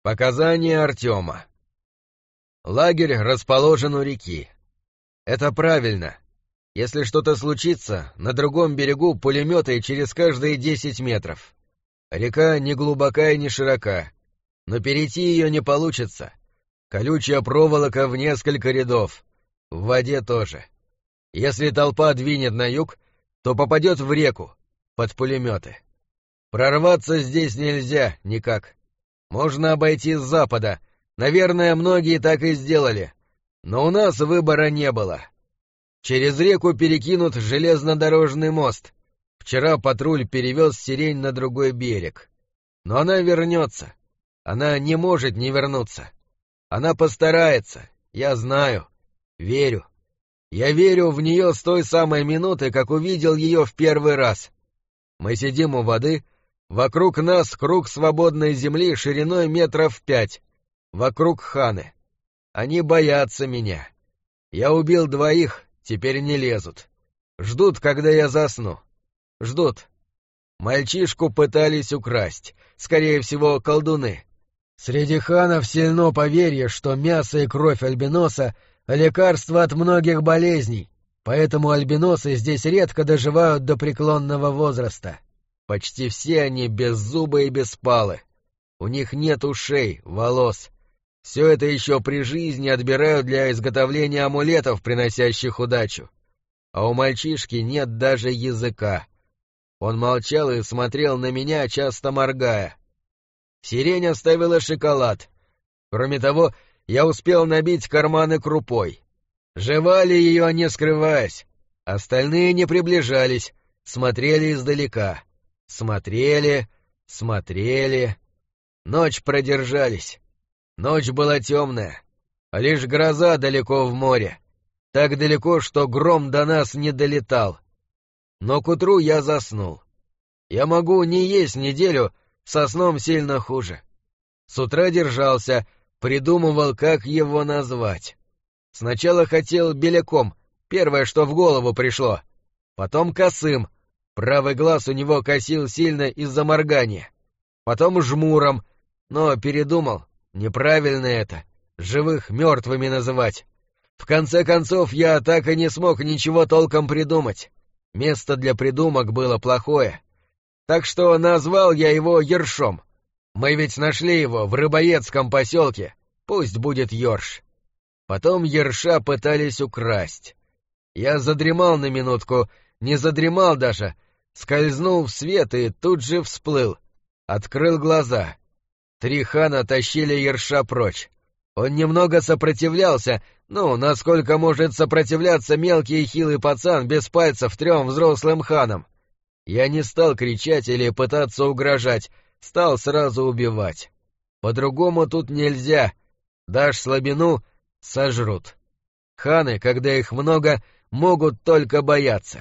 Показания Артема. Лагерь расположен у реки. Это правильно. Если что-то случится, на другом берегу пулеметы через каждые 10 метров. Река не глубока и не широка, но перейти ее не получится. Колючая проволока в несколько рядов. В воде тоже. Если толпа двинет на юг, то попадет в реку, под пулеметы. Прорваться здесь нельзя никак. Можно обойти с запада. Наверное, многие так и сделали. Но у нас выбора не было. Через реку перекинут железнодорожный мост. Вчера патруль перевез сирень на другой берег. Но она вернется. Она не может не вернуться. Она постарается, я знаю. Верю. Я верю в нее с той самой минуты, как увидел ее в первый раз. Мы сидим у воды, вокруг нас круг свободной земли шириной 5 метров. Вокруг ханы. Они боятся меня. Я убил 2, теперь не лезут. Ждут, когда я засну. Ждут. Мальчишку пытались украсть. Скорее всего, колдуны. Среди ханов сильно поверье, что мясо и кровь альбиноса — лекарство от многих болезней, поэтому альбиносы здесь редко доживают до преклонного возраста. Почти все они беззубы и беспалы. У них нет ушей, волос. Все это еще при жизни отбирают для изготовления амулетов, приносящих удачу. А у мальчишки нет даже языка. Он молчал и смотрел на меня, часто моргая. Сирень оставила шоколад. Кроме того, я успел набить карманы крупой. Жевали ее, не скрываясь. Остальные не приближались, смотрели издалека. Смотрели. Ночь продержались. Ночь была темная, а лишь гроза далеко в море. Так далеко, что гром до нас не долетал. Но к утру я заснул. Я могу не есть неделю, со сном сильно хуже. С утра держался, придумывал, как его назвать. Сначала хотел Беляком, первое, что в голову пришло. Потом Косым, правый глаз у него косил сильно из-за моргания. Потом Жмуром, но передумал, неправильно это, живых мертвыми называть. В конце концов, я так и не смог ничего толком придумать. Место для придумок было плохое. Так что назвал я его Ершом. Мы ведь нашли его в рыбоедском поселке, пусть будет Ёрш. Потом Ерша пытались украсть. Я задремал на минутку, не задремал даже, скользнул в свет и тут же всплыл. Открыл глаза. 3 хана тащили Ерша прочь. Он немного сопротивлялся, насколько может сопротивляться мелкий и хилый пацан без пальцев 3 взрослым ханам. Я не стал кричать или пытаться угрожать, стал сразу убивать. По-другому тут нельзя. Дашь слабину — сожрут. Ханы, когда их много, могут только бояться.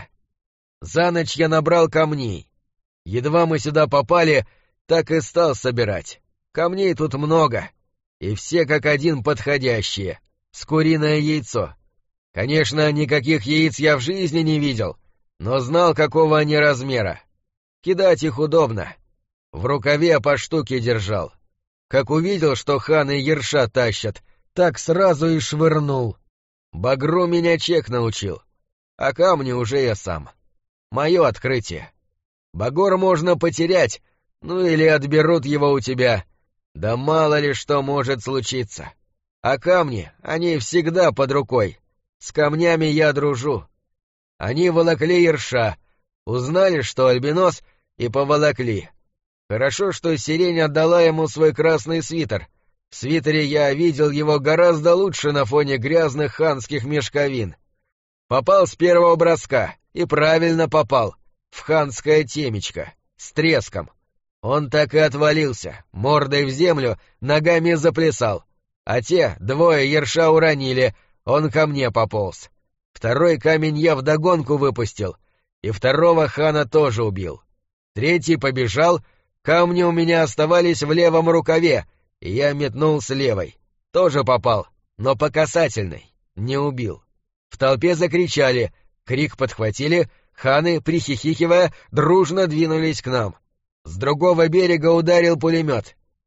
За ночь я набрал камней. Едва мы сюда попали, так и стал собирать. Камней тут много, и все как один подходящие, с куриное яйцо. Конечно, никаких яиц я в жизни не видел, но знал, какого они размера. Кидать их удобно. В рукаве по штуке держал. Как увидел, что ханы Ерша тащат, так сразу и швырнул. Багру меня Чек научил, а камни уже я сам. Мое открытие. Багор можно потерять, или отберут его у тебя. Да мало ли что может случиться. А камни, они всегда под рукой. С камнями я дружу. Они волокли Ерша, узнали, что альбинос, и поволокли. Хорошо, что сирень отдала ему свой красный свитер. В свитере я видел его гораздо лучше на фоне грязных ханских мешковин. Попал с первого броска, и правильно попал, в ханское темечко, с треском. Он так и отвалился, мордой в землю, ногами заплясал. А те 2 Ерша уронили, он ко мне пополз. 2 камень я вдогонку выпустил, и 2 хана тоже убил. 3 побежал, камни у меня оставались в левом рукаве, и я метнул с левой. Тоже попал, но по касательной, не убил. В толпе закричали, крик подхватили, ханы, прихихикивая, дружно двинулись к нам. С другого берега ударил пулемет.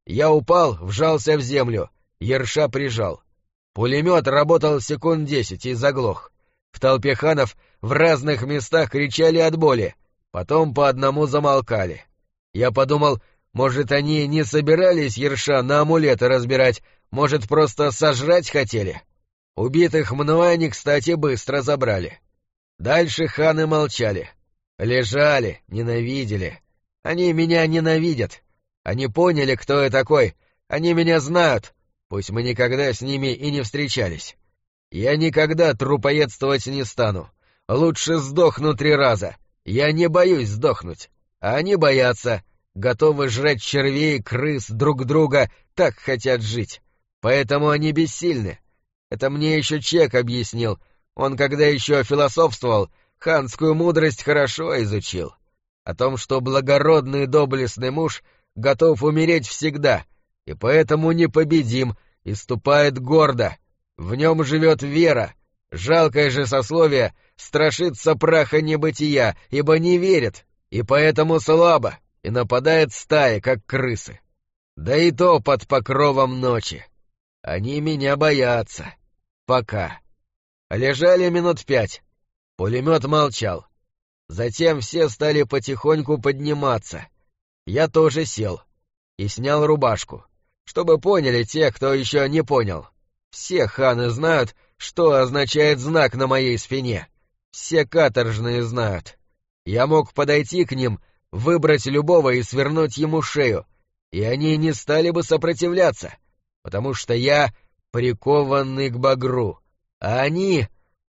Я упал, вжался в землю, ерша прижал. Пулемет работал секунд 10 и заглох. В толпе ханов в разных местах кричали от боли, потом по одному замолкали. Я подумал, может, они не собирались ерша на амулеты разбирать, может, просто сожрать хотели. Убитых мной они, кстати, быстро забрали. Дальше ханы молчали. Лежали, ненавидели. Они меня ненавидят. Они поняли, кто я такой. Они меня знают. Пусть мы никогда с ними и не встречались. Я никогда трупоедствовать не стану. Лучше сдохну 3 раза. Я не боюсь сдохнуть. А они боятся. Готовы жрать червей, крыс, друг друга, так хотят жить. Поэтому они бессильны. Это мне еще Чек объяснил. Он, когда еще философствовал, ханскую мудрость хорошо изучил. О том, что благородный и доблестный муж готов умереть всегда, и поэтому непобедим, и ступает гордо. В нем живет вера. Жалкое же сословие страшится праха небытия, ибо не верит, и поэтому слабо, и нападает стаи, как крысы. Да и то под покровом ночи. Они меня боятся. Пока. Лежали минут 5. Пулемет молчал. Затем все стали потихоньку подниматься. Я тоже сел. И снял рубашку. Чтобы поняли те, кто еще не понял. Все ханы знают, что означает знак на моей спине. Все каторжные знают. Я мог подойти к ним, выбрать любого и свернуть ему шею, и они не стали бы сопротивляться, потому что я прикованный к багру, а они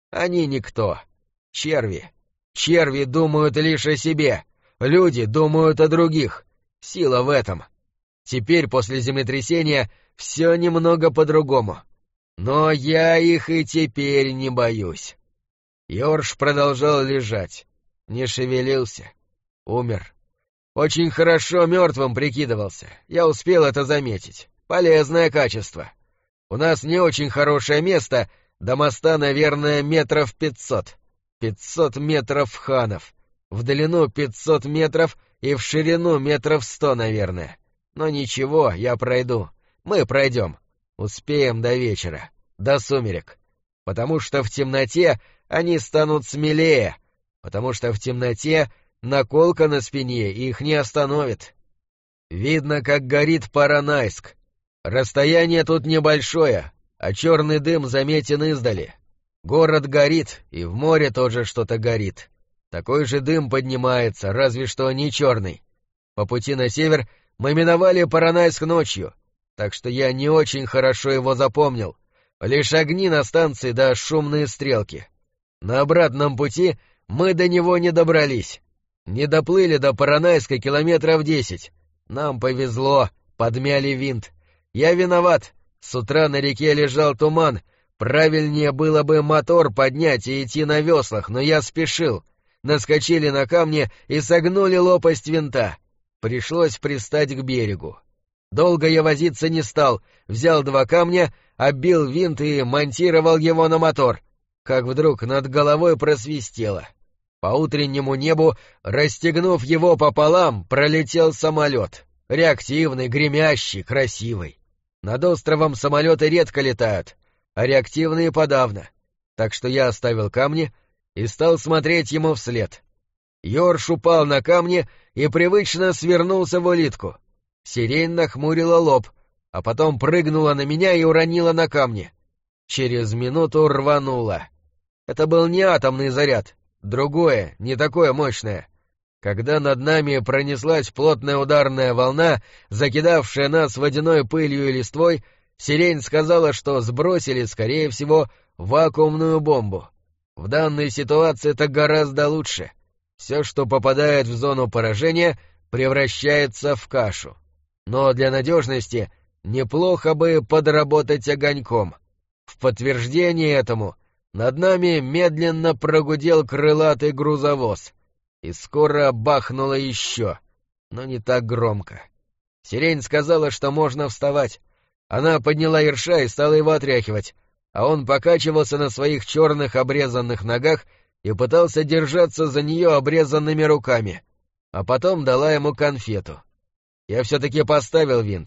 никто. Черви. Черви думают лишь о себе, люди думают о других. Сила в этом. Теперь, после землетрясения, все немного по-другому. Но я их и теперь не боюсь. Йорш продолжал лежать, не шевелился, умер. Очень хорошо мертвым прикидывался, я успел это заметить. Полезное качество. У нас не очень хорошее место, до моста, наверное, 500 метров. 500 метров ханов. В длину 500 метров и в ширину 100 метров, наверное. Но ничего, я пройду. Мы пройдем. Успеем до вечера, до сумерек. Потому что в темноте они станут смелее. Потому что в темноте наколка на спине их не остановит. Видно, как горит Поронайск. Расстояние тут небольшое, а черный дым заметен издали. Город горит, и в море тоже что-то горит. Такой же дым поднимается, разве что не черный. По пути на север мы миновали Поронайск ночью, так что я не очень хорошо его запомнил. Лишь огни на станции да шумные стрелки. На обратном пути мы до него не добрались. Не доплыли до Поронайска 10 километров. Нам повезло, подмяли винт. Я виноват. С утра на реке лежал туман. Правильнее было бы мотор поднять и идти на веслах, но я спешил. Наскочили на камни и согнули лопасть винта. Пришлось пристать к берегу. Долго я возиться не стал. Взял 2 камня, оббил винт и монтировал его на мотор. Как вдруг над головой просвистело. По утреннему небу, расстегнув его пополам, пролетел самолет. Реактивный, гремящий, красивый. Над островом самолеты редко летают, а реактивные подавно. Так что я оставил камни и стал смотреть ему вслед. Йорш упал на камни и привычно свернулся в улитку. Сирень нахмурила лоб, а потом прыгнула на меня и уронила на камни. Через минуту рванула. Это был не атомный заряд, другое, не такое мощное. Когда над нами пронеслась плотная ударная волна, закидавшая нас водяной пылью и листвой, сирень сказала, что сбросили, скорее всего, вакуумную бомбу. В данной ситуации это гораздо лучше. Все, что попадает в зону поражения, превращается в кашу. Но для надежности неплохо бы подработать огоньком. В подтверждение этому над нами медленно прогудел крылатый грузовоз. И скоро бахнуло еще, но не так громко. Сирень сказала, что можно вставать. Она подняла ерша и стала его отряхивать, а он покачивался на своих черных обрезанных ногах и пытался держаться за нее обрезанными руками. А потом дала ему конфету. Я все-таки поставил винт.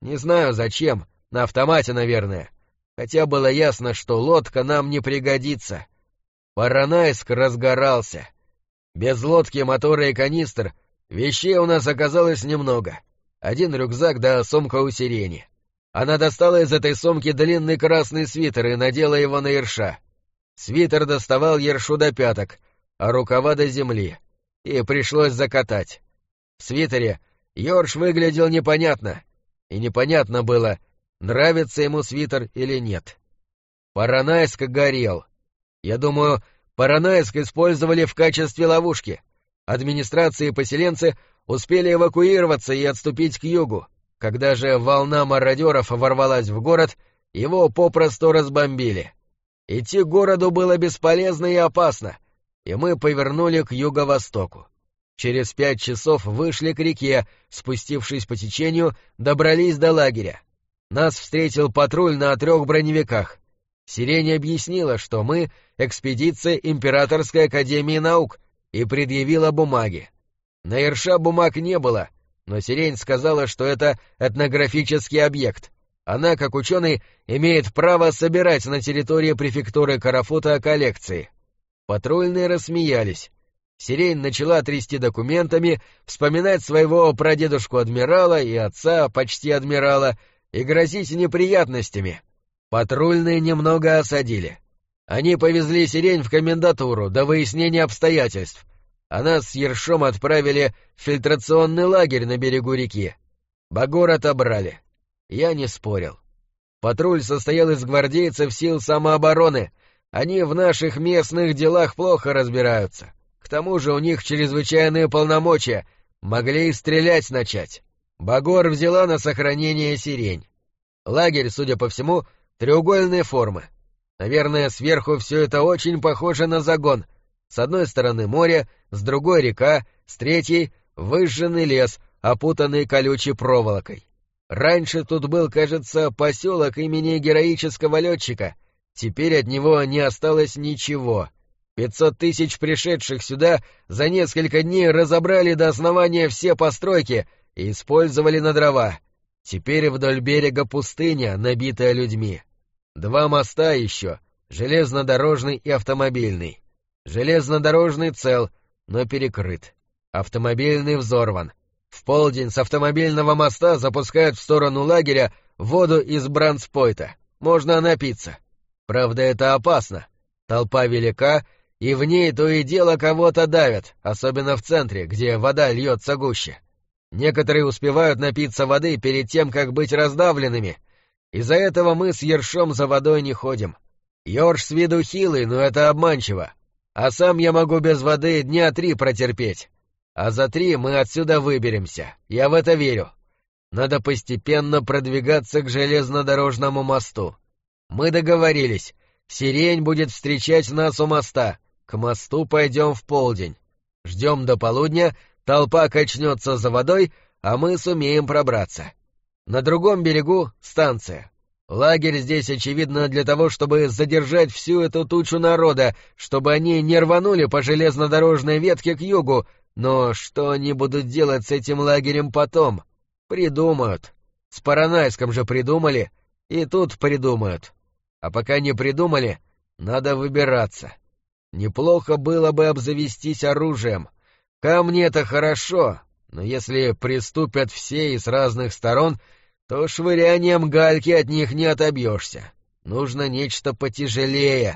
Не знаю зачем, на автомате, наверное. Хотя было ясно, что лодка нам не пригодится. Поронайск разгорался. Без лодки, мотора и канистр вещей у нас оказалось немного. Один рюкзак да сумка у Сирени. Она достала из этой сумки длинный красный свитер и надела его на Ерша. Свитер доставал Ершу до пяток, а рукава до земли, и пришлось закатать. В свитере Йорш выглядел непонятно, и непонятно было, нравится ему свитер или нет. Поронайск горел. Я думаю, Поронайск использовали в качестве ловушки. Администрация и поселенцы успели эвакуироваться и отступить к югу. Когда же волна мародеров ворвалась в город, его попросту разбомбили. Идти к городу было бесполезно и опасно, и мы повернули к юго-востоку. Через 5 часов вышли к реке, спустившись по течению, добрались до лагеря. Нас встретил патруль на 3 броневиках. Сирень объяснила, что мы — экспедиция Императорской академии наук, и предъявила бумаги. На Ерша бумаг не было, но Сирень сказала, что это этнографический объект. Она, как ученый, имеет право собирать на территории префектуры Карафута коллекции. Патрульные рассмеялись. Сирень начала трясти документами, вспоминать своего прадедушку-адмирала и отца, почти адмирала, и грозить неприятностями. Патрульные немного осадили. Они повезли Сирень в комендатуру до выяснения обстоятельств, а нас с Ершом отправили в фильтрационный лагерь на берегу реки. Багор отобрали. Я не спорил. Патруль состоял из гвардейцев сил самообороны. Они в наших местных делах плохо разбираются. К тому же у них чрезвычайные полномочия, могли и стрелять начать. Багор взяла на сохранение Сирень. Лагерь, судя по всему, треугольной формы. Наверное, сверху все это очень похоже на загон. С одной стороны море, с другой река, с третьей — выжженный лес, опутанный колючей проволокой. Раньше тут был, кажется, поселок имени героического летчика. Теперь от него не осталось ничего. 500 тысяч пришедших сюда за несколько дней разобрали до основания все постройки и использовали на дрова. Теперь вдоль берега пустыня, набитая людьми. 2 моста еще, железнодорожный и автомобильный. Железнодорожный цел, но перекрыт. Автомобильный взорван. В полдень с автомобильного моста запускают в сторону лагеря воду из Бранспойта. Можно напиться. Правда, это опасно. Толпа велика, и в ней то и дело кого-то давят, особенно в центре, где вода льется гуще. Некоторые успевают напиться воды перед тем, как быть раздавленными. Из-за этого мы с Ершом за водой не ходим. Йорш с виду хилый, но это обманчиво. А сам я могу без воды дня 3 протерпеть. А за 3 мы отсюда выберемся, я в это верю. Надо постепенно продвигаться к железнодорожному мосту. Мы договорились, Сирень будет встречать нас у моста, к мосту пойдем в полдень. Ждем до полудня, толпа качнется за водой, а мы сумеем пробраться. На другом берегу — станция. Лагерь здесь, очевидно, для того, чтобы задержать всю эту тучу народа, чтобы они не рванули по железнодорожной ветке к югу. Но что они будут делать с этим лагерем потом? Придумают. С Поронайском же придумали, и тут придумают. А пока не придумали, надо выбираться. Неплохо было бы обзавестись оружием. Камни — это хорошо, но если приступят все и с разных сторон, то швырянием гальки от них не отобьешься. Нужно нечто потяжелее.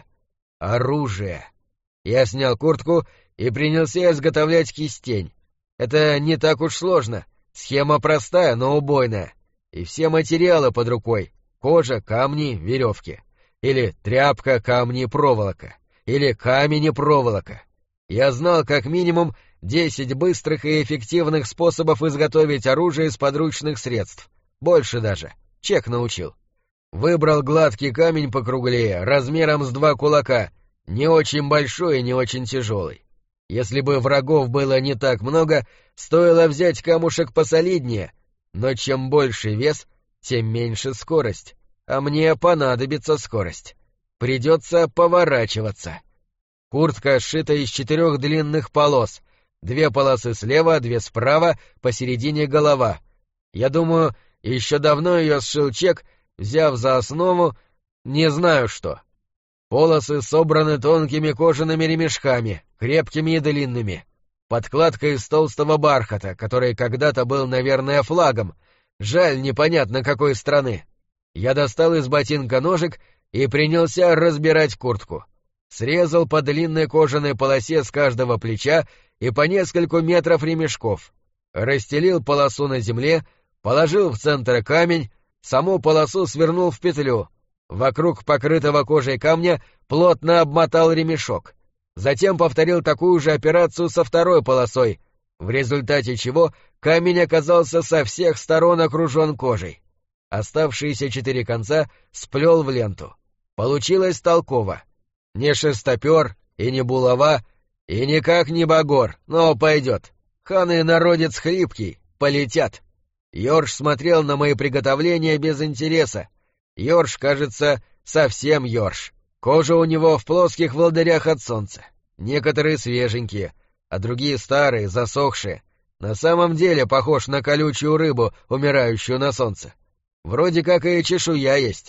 Оружие. Я снял куртку и принялся изготовлять кистень. Это не так уж сложно. Схема простая, но убойная. И все материалы под рукой. Кожа, камни, веревки. Или тряпка, камни, проволока. Или камень и проволока. Я знал как минимум 10 быстрых и эффективных способов изготовить оружие из подручных средств. Больше даже. Чек научил. Выбрал гладкий камень покруглее, размером с 2 кулака, не очень большой и не очень тяжелый. Если бы врагов было не так много, стоило взять камушек посолиднее, но чем больше вес, тем меньше скорость, а мне понадобится скорость. Придется поворачиваться. Куртка сшита из 4 длинных полос, 2 полосы слева, 2 справа, посередине голова. Я думаю, и еще давно ее сшил Чек, взяв за основу не знаю что. Полосы собраны тонкими кожаными ремешками, крепкими и длинными. Подкладка из толстого бархата, который когда-то был, наверное, флагом. Жаль, непонятно какой страны. Я достал из ботинка ножик и принялся разбирать куртку. Срезал по длинной кожаной полосе с каждого плеча и по нескольку метров ремешков. Расстелил полосу на земле, положил в центр камень, саму полосу свернул в петлю. Вокруг покрытого кожей камня плотно обмотал ремешок. Затем повторил такую же операцию со второй полосой, в результате чего камень оказался со всех сторон окружен кожей. Оставшиеся 4 конца сплел в ленту. Получилось толково. Не шестопер и не булава, и никак не багор, но пойдет. Хан и народец хлипкий, полетят. Йорш смотрел на мои приготовления без интереса. Йорш, кажется, совсем Йорш. Кожа у него в плоских волдырях от солнца. Некоторые свеженькие, а другие старые, засохшие. На самом деле похож на колючую рыбу, умирающую на солнце. Вроде как и чешуя есть.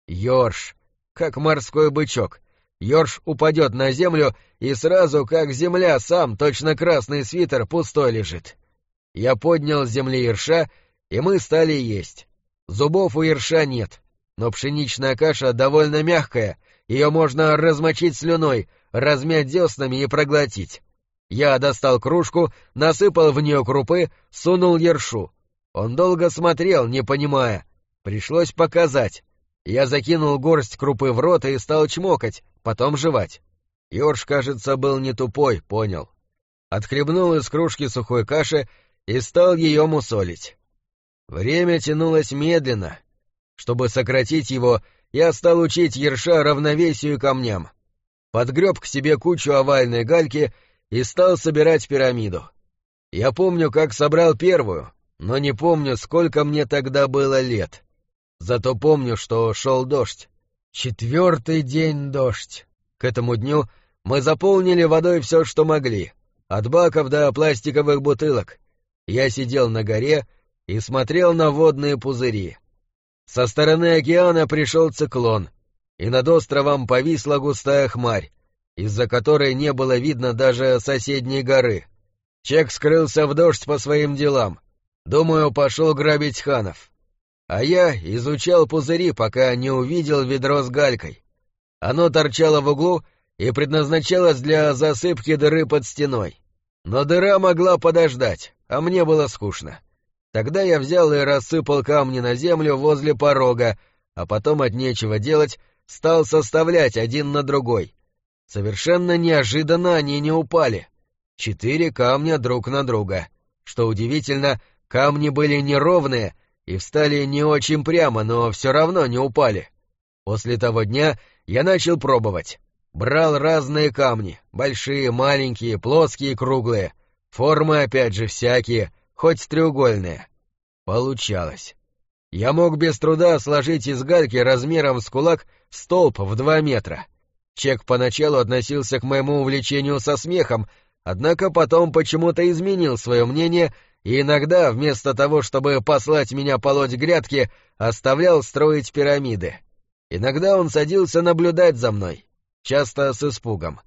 Йорш, как морской бычок. Йорш упадет на землю, и сразу, как земля, сам, точно красный свитер, пустой лежит. Я поднял с земли ерша, и мы стали есть. Зубов у ерша нет, но пшеничная каша довольно мягкая, ее можно размочить слюной, размять деснами и проглотить. Я достал кружку, насыпал в нее крупы, сунул ершу. Он долго смотрел, не понимая. Пришлось показать. Я закинул горсть крупы в рот и стал чмокать, потом жевать. Йорш, кажется, был не тупой, понял. Отхлебнул из кружки сухой каши и стал ее мусолить. Время тянулось медленно. Чтобы сократить его, я стал учить ерша равновесию и камням. Подгреб к себе кучу овальной гальки и стал собирать пирамиду. Я помню, как собрал первую, но не помню, сколько мне тогда было лет. Зато помню, что шел дождь. 4-й день дождь. К этому дню мы заполнили водой все, что могли, от баков до пластиковых бутылок. Я сидел на горе и смотрел на водные пузыри. Со стороны океана пришел циклон, и над островом повисла густая хмарь, из-за которой не было видно даже соседней горы. Чек скрылся в дождь по своим делам. Думаю, пошел грабить ханов. А я изучал пузыри, пока не увидел ведро с галькой. Оно торчало в углу и предназначалось для засыпки дыры под стеной. Но дыра могла подождать, а мне было скучно. Тогда я взял и рассыпал камни на землю возле порога, а потом от нечего делать стал составлять один на другой. Совершенно неожиданно они не упали. 4 камня друг на друга. Что удивительно, камни были неровные и встали не очень прямо, но все равно не упали. После того дня я начал пробовать. Брал разные камни, большие, маленькие, плоские, круглые. Формы опять же всякие, хоть треугольные. Получалось. Я мог без труда сложить из гальки размером с кулак столб в 2 метра. Чек поначалу относился к моему увлечению со смехом, однако потом почему-то изменил свое мнение и иногда, вместо того, чтобы послать меня полоть грядки, оставлял строить пирамиды. Иногда он садился наблюдать за мной, часто с испугом.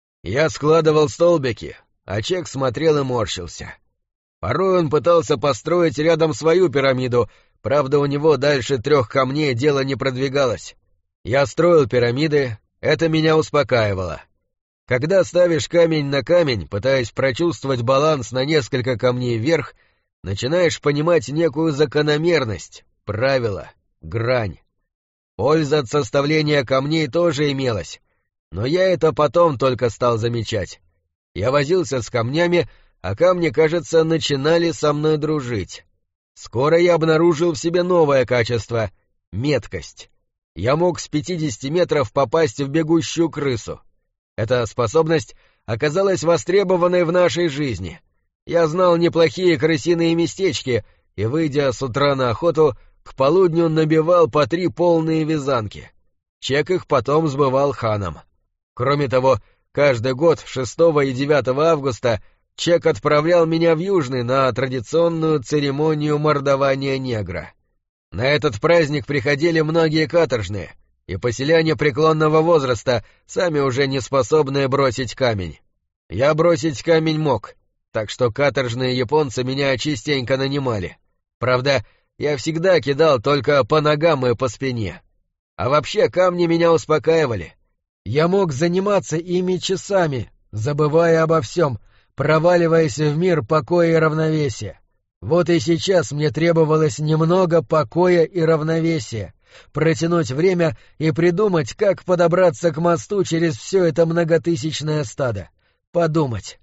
Я складывал столбики, а Чек смотрел и морщился. Порой он пытался построить рядом свою пирамиду, правда, у него дальше 3 камней дело не продвигалось. Я строил пирамиды, это меня успокаивало. Когда ставишь камень на камень, пытаясь прочувствовать баланс на несколько камней вверх, начинаешь понимать некую закономерность, правило, грань. Польза от составления камней тоже имелась, но я это потом только стал замечать. Я возился с камнями, а камни, кажется, начинали со мной дружить. Скоро я обнаружил в себе новое качество — меткость. Я мог с 50 метров попасть в бегущую крысу. Эта способность оказалась востребованной в нашей жизни. Я знал неплохие крысиные местечки и, выйдя с утра на охоту, к полудню набивал по 3 полные вязанки. Чек их потом сбывал ханам. Кроме того, каждый год 6 и 9 августа Чек отправлял меня в Южный на традиционную церемонию мордования негра. На этот праздник приходили многие каторжные, и поселяне преклонного возраста, сами уже не способные бросить камень. Я бросить камень мог, так что каторжные японцы меня частенько нанимали. Правда, я всегда кидал только по ногам и по спине. А вообще камни меня успокаивали. Я мог заниматься ими часами, забывая обо всем, проваливаясь в мир покоя и равновесия. Вот и сейчас мне требовалось немного покоя и равновесия, протянуть время и придумать, как подобраться к мосту через все это многотысячное стадо. Подумать.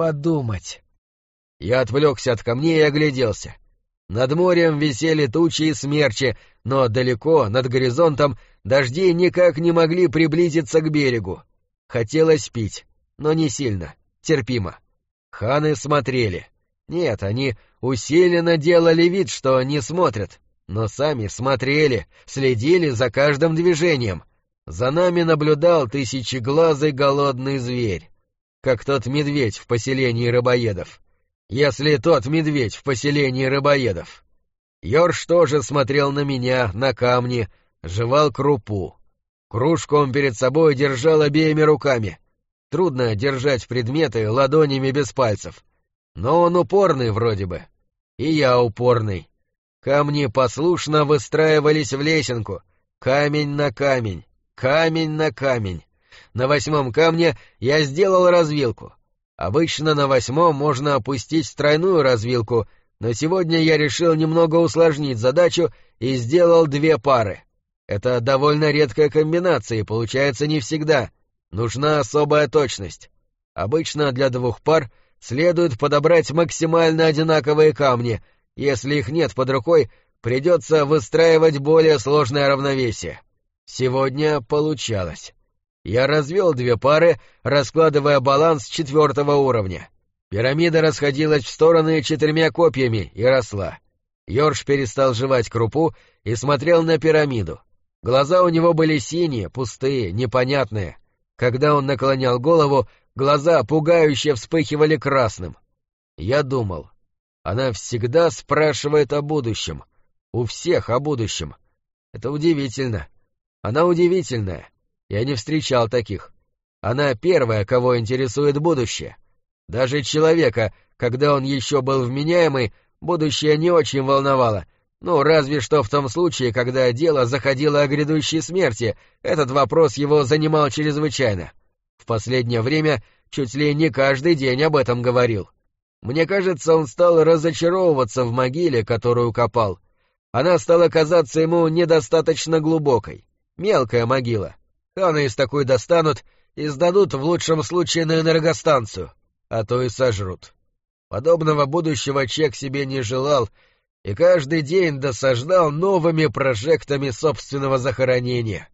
Я отвлекся от камней и огляделся. Над морем висели тучи и смерчи, но далеко, над горизонтом, дожди никак не могли приблизиться к берегу. Хотелось пить, но не сильно, терпимо. Ханы смотрели. Нет, они усиленно делали вид, что не смотрят, но сами смотрели, следили за каждым движением. За нами наблюдал тысячеглазый голодный зверь, как тот медведь в поселении рыбоедов. Если тот медведь в поселении рыбоедов. Йорш тоже смотрел на меня, на камни, жевал крупу. Кружку он перед собой держал обеими руками. Трудно держать предметы ладонями без пальцев. Но он упорный вроде бы. И я упорный. Камни послушно выстраивались в лесенку. Камень на камень, камень на камень. На 8-м камне я сделал развилку. Обычно на 8-м можно опустить тройную развилку, но сегодня я решил немного усложнить задачу и сделал 2 пары. Это довольно редкая комбинация и получается не всегда. Нужна особая точность. Обычно для 2 пар следует подобрать максимально одинаковые камни. Если их нет под рукой, придется выстраивать более сложное равновесие. Сегодня получалось. Я развел 2 пары, раскладывая баланс 4-го уровня. Пирамида расходилась в стороны 4 копьями и росла. Йорш перестал жевать крупу и смотрел на пирамиду. Глаза у него были синие, пустые, непонятные. Когда он наклонял голову, глаза пугающе вспыхивали красным. Я думал, она всегда спрашивает о будущем. У всех о будущем. Это удивительно. Она удивительная. Я не встречал таких. Она первая, кого интересует будущее. Даже человека, когда он еще был вменяемый, будущее не очень волновало. Ну, разве что в том случае, когда дело заходило о грядущей смерти, этот вопрос его занимал чрезвычайно. В последнее время чуть ли не каждый день об этом говорил. Мне кажется, он стал разочаровываться в могиле, которую копал. Она стала казаться ему недостаточно глубокой. Мелкая могила. Ханы из такой достанут и сдадут в лучшем случае на энергостанцию, а то и сожрут. Подобного будущего Чек себе не желал и каждый день досаждал новыми прожектами собственного захоронения.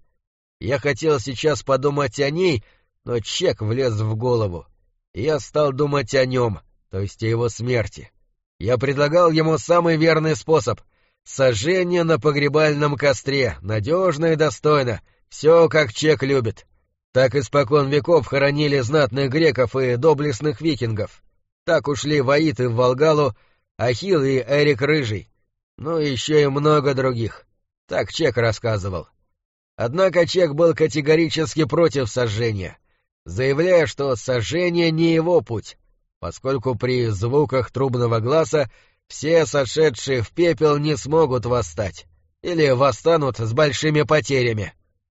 Я хотел сейчас подумать о ней, но Чек влез в голову, и я стал думать о нем, то есть о его смерти. Я предлагал ему самый верный способ — сожжение на погребальном костре, надежно и достойно, все, как Чек любит. Так испокон веков хоронили знатных греков и доблестных викингов. Так ушли ваиты в Волгалу, Ахилл и Эрик Рыжий. Ну и еще и много других. Так Чек рассказывал. Однако Чек был категорически против сожжения, заявляя, что сожжение не его путь, поскольку при звуках трубного гласа все сошедшие в пепел не смогут восстать, или восстанут с большими потерями.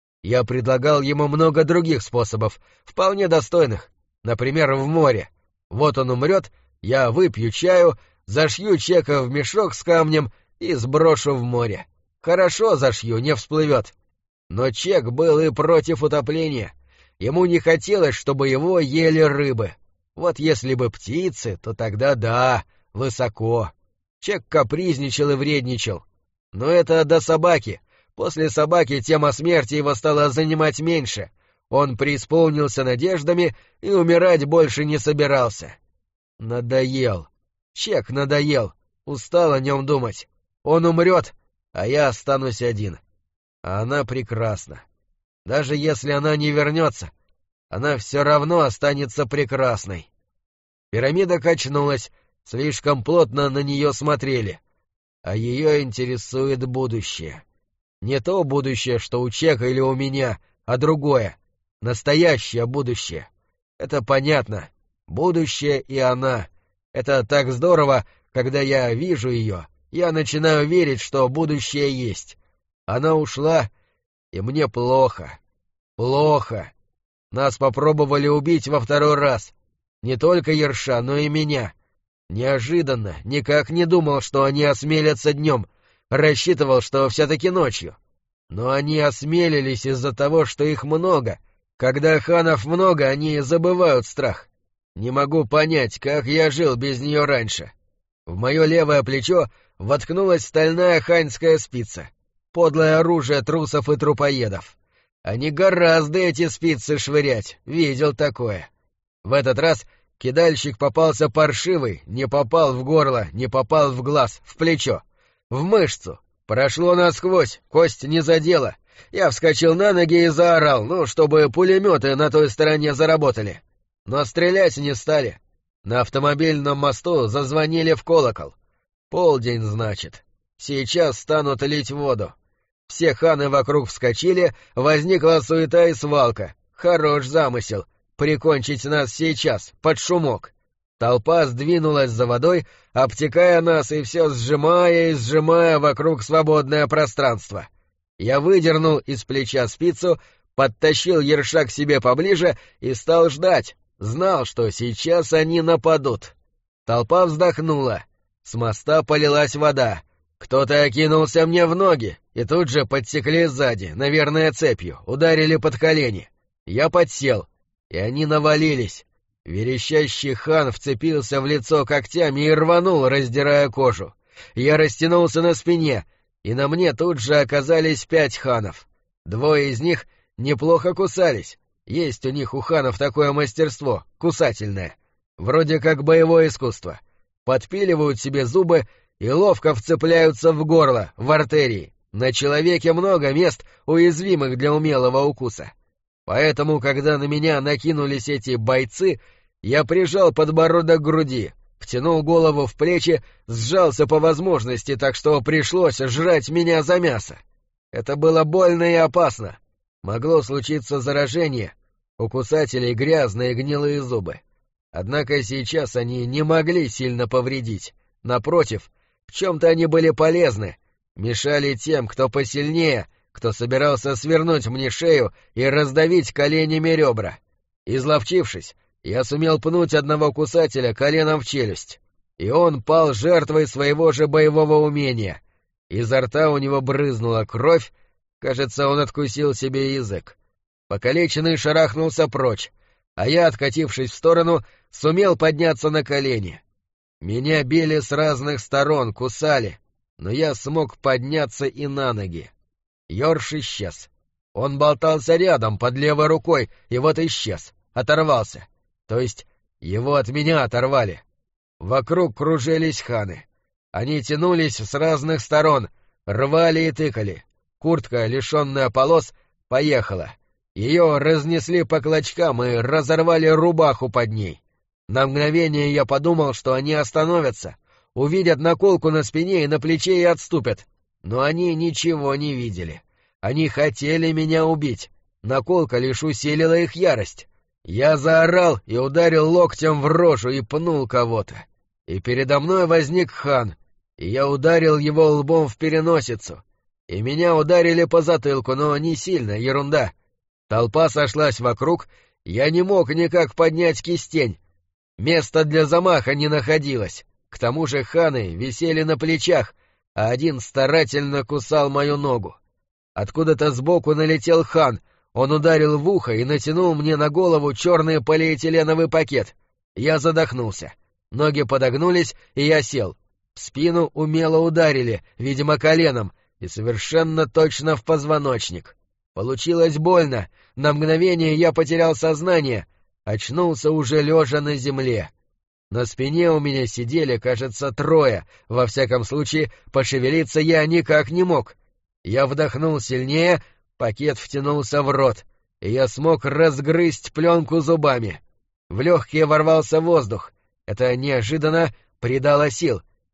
Я предлагал ему много других способов, вполне достойных, например, в море. Вот он умрет, я выпью чаю, зашью Чека в мешок с камнем и сброшу в море. Хорошо зашью, не всплывет. Но Чек был и против утопления. Ему не хотелось, чтобы его ели рыбы. Вот если бы птицы, то тогда да, высоко. Чек капризничал и вредничал. Но это до собаки. После собаки тема смерти его стала занимать меньше. Он преисполнился надеждами и умирать больше не собирался. Надоел. Чек надоел. Устал о нем думать. Он умрет, а я останусь один. А она прекрасна. Даже если она не вернется, она все равно останется прекрасной. Пирамида качнулась, слишком плотно на нее смотрели. а ее интересует будущее. Не то будущее, что у Чека или у меня, а другое, настоящее будущее. Это понятно. Будущее и она. Это так здорово, когда я вижу ее, я начинаю верить, что будущее есть. Она ушла, и мне плохо. Плохо. Нас попробовали убить во второй раз. Не только Ерша, но и меня. Неожиданно, никак не думал, что они осмелятся днем. Рассчитывал, что все-таки ночью. Но они осмелились из-за того, что их много. Когда ханов много, они забывают страх. Не могу понять, как я жил без нее раньше. В мое левое плечо воткнулась стальная ханьская спица. Подлое оружие трусов и трупоедов. Они гораздо эти спицы швырять, видел такое. В этот раз кидальщик попался паршивый, не попал в горло, не попал в глаз, в плечо, в мышцу. Прошло насквозь, кость не задела. Я вскочил на ноги и заорал, чтобы пулеметы на той стороне заработали. Но стрелять не стали. На автомобильном мосту зазвонили в колокол. Полдень, значит. Сейчас станут лить воду. Все ханы вокруг вскочили, возникла суета и свалка. Хорош замысел — прикончить нас сейчас, под шумок. Толпа сдвинулась за водой, обтекая нас и все сжимая и сжимая вокруг свободное пространство. Я выдернул из плеча спицу, подтащил Ерша к себе поближе и стал ждать. Знал, что сейчас они нападут. Толпа вздохнула. С моста полилась вода. Кто-то окинулся мне в ноги, и тут же подсекли сзади, наверное, цепью, ударили под колени. Я подсел, и они навалились. Верещащий хан вцепился в лицо когтями и рванул, раздирая кожу. Я растянулся на спине, и на мне тут же оказались 5 ханов. 2 из них неплохо кусались. Есть у них у ханов такое мастерство, кусательное. Вроде как боевое искусство. Подпиливают себе зубы и ловко вцепляются в горло, в артерии. На человеке много мест, уязвимых для умелого укуса. Поэтому, когда на меня накинулись эти бойцы, я прижал подбородок к груди, втянул голову в плечи, сжался по возможности, так что пришлось жрать меня за мясо. Это было больно и опасно. Могло случиться заражение, у кусателей грязные гнилые зубы. Однако сейчас они не могли сильно повредить. Напротив, в чем-то они были полезны, мешали тем, кто посильнее, кто собирался свернуть мне шею и раздавить коленями ребра. Изловчившись, я сумел пнуть одного кусателя коленом в челюсть, и он пал жертвой своего же боевого умения. Изо рта у него брызнула кровь, кажется, он откусил себе язык. Покалеченный шарахнулся прочь, а я, откатившись в сторону, сумел подняться на колени. Меня били с разных сторон, кусали, но я смог подняться и на ноги. Йорш исчез. Он болтался рядом, под левой рукой, и вот исчез, оторвался. То есть его от меня оторвали. Вокруг кружились ханы. Они тянулись с разных сторон, рвали и тыкали. Куртка, лишенная полос, поехала. Ее разнесли по клочкам и разорвали рубаху под ней. На мгновение я подумал, что они остановятся, увидят наколку на спине и на плече и отступят. Но они ничего не видели. Они хотели меня убить. Наколка лишь усилила их ярость. Я заорал и ударил локтем в рожу и пнул кого-то. И передо мной возник хан, и я ударил его лбом в переносицу. И меня ударили по затылку, но не сильно, ерунда. Толпа сошлась вокруг, я не мог никак поднять кистень. Места для замаха не находилось. К тому же ханы висели на плечах, а один старательно кусал мою ногу. Откуда-то сбоку налетел хан, он ударил в ухо и натянул мне на голову черный полиэтиленовый пакет. Я задохнулся. Ноги подогнулись, и я сел. В спину умело ударили, видимо, коленом, и совершенно точно в позвоночник. Получилось больно, на мгновение я потерял сознание, очнулся уже лежа на земле. На спине у меня сидели, кажется, 3, во всяком случае, пошевелиться я никак не мог. Я вдохнул сильнее, пакет втянулся в рот, и я смог разгрызть пленку зубами. В легкие ворвался воздух, это неожиданно придало сил.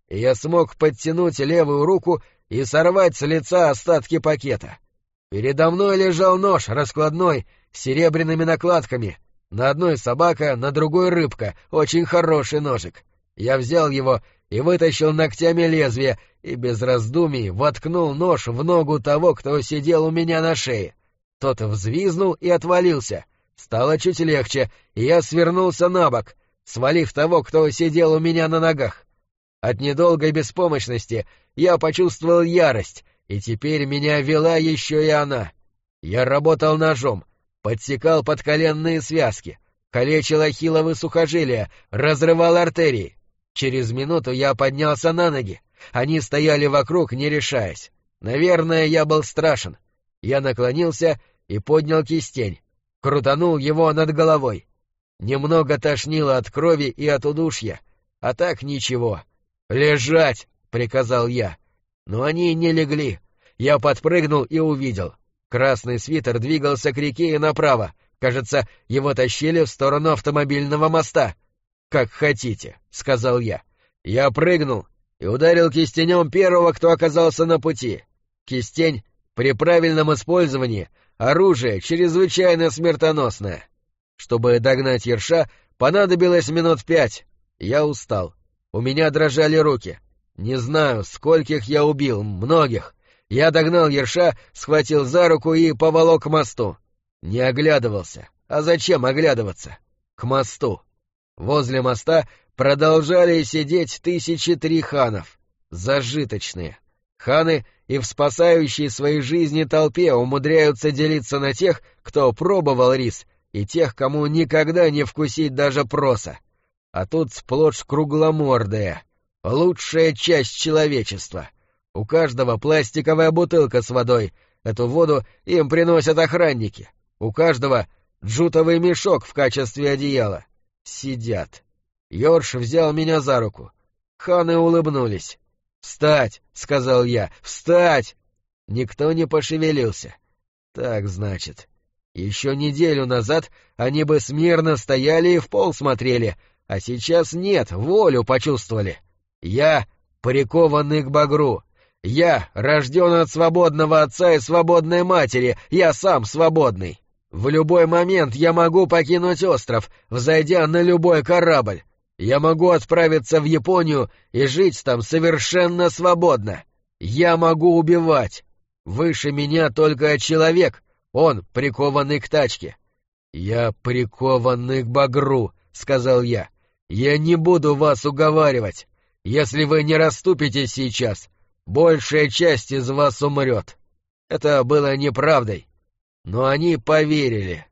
и я смог подтянуть левую руку и сорвать с лица остатки пакета. Передо мной лежал нож раскладной с серебряными накладками. На одной собака, на другой рыбка, очень хороший ножик. Я взял его и вытащил ногтями лезвие, и без раздумий воткнул нож в ногу того, кто сидел у меня на шее. Тот взвизнул и отвалился. Стало чуть легче, и я свернулся на бок, свалив того, кто сидел у меня на ногах. От недолгой беспомощности я почувствовал ярость, и теперь меня вела еще и она. Я работал ножом, подсекал подколенные связки, калечил ахилловы сухожилия, разрывал артерии. Через минуту я поднялся на ноги. Они стояли вокруг, не решаясь. Наверное, я был страшен. Я наклонился и поднял кистень, крутанул его над головой. Немного тошнило от крови и от удушья, а так ничего. «Лежать!» — приказал я. Но они не легли. Я подпрыгнул и увидел. Красный свитер двигался к реке и направо. Кажется, его тащили в сторону автомобильного моста. «Как хотите», — сказал я. Я прыгнул и ударил кистенем первого, кто оказался на пути. Кистень, при правильном использовании, оружие чрезвычайно смертоносное. Чтобы догнать ерша, понадобилось минут 5. Я устал. У меня дрожали руки. Не знаю, скольких я убил, многих. Я догнал ерша, схватил за руку и поволок к мосту. Не оглядывался. А зачем оглядываться? К мосту. Возле моста продолжали сидеть 1003 ханов. Зажиточные. Ханы и в спасающей своей жизни толпе умудряются делиться на тех, кто пробовал рис, и тех, кому никогда не вкусить даже проса. А тут сплошь кругломордые. Лучшая часть человечества. У каждого пластиковая бутылка с водой. Эту воду им приносят охранники. У каждого джутовый мешок в качестве одеяла. Сидят. Йорш взял меня за руку. Ханы улыбнулись. «Встать!» — сказал я. «Встать!» Никто не пошевелился. Так, значит. Еще неделю назад они бы смирно стояли и в пол смотрели, а сейчас нет, волю почувствовали. Я прикованный к багру. Я рожден от свободного отца и свободной матери. Я сам свободный. В любой момент я могу покинуть остров, взойдя на любой корабль. Я могу отправиться в Японию и жить там совершенно свободно. Я могу убивать. Выше меня только человек, он прикованный к тачке. «Я прикованный к багру», — сказал я. «Я не буду вас уговаривать. Если вы не расступитесь сейчас, большая часть из вас умрет». Это было неправдой. Но они поверили.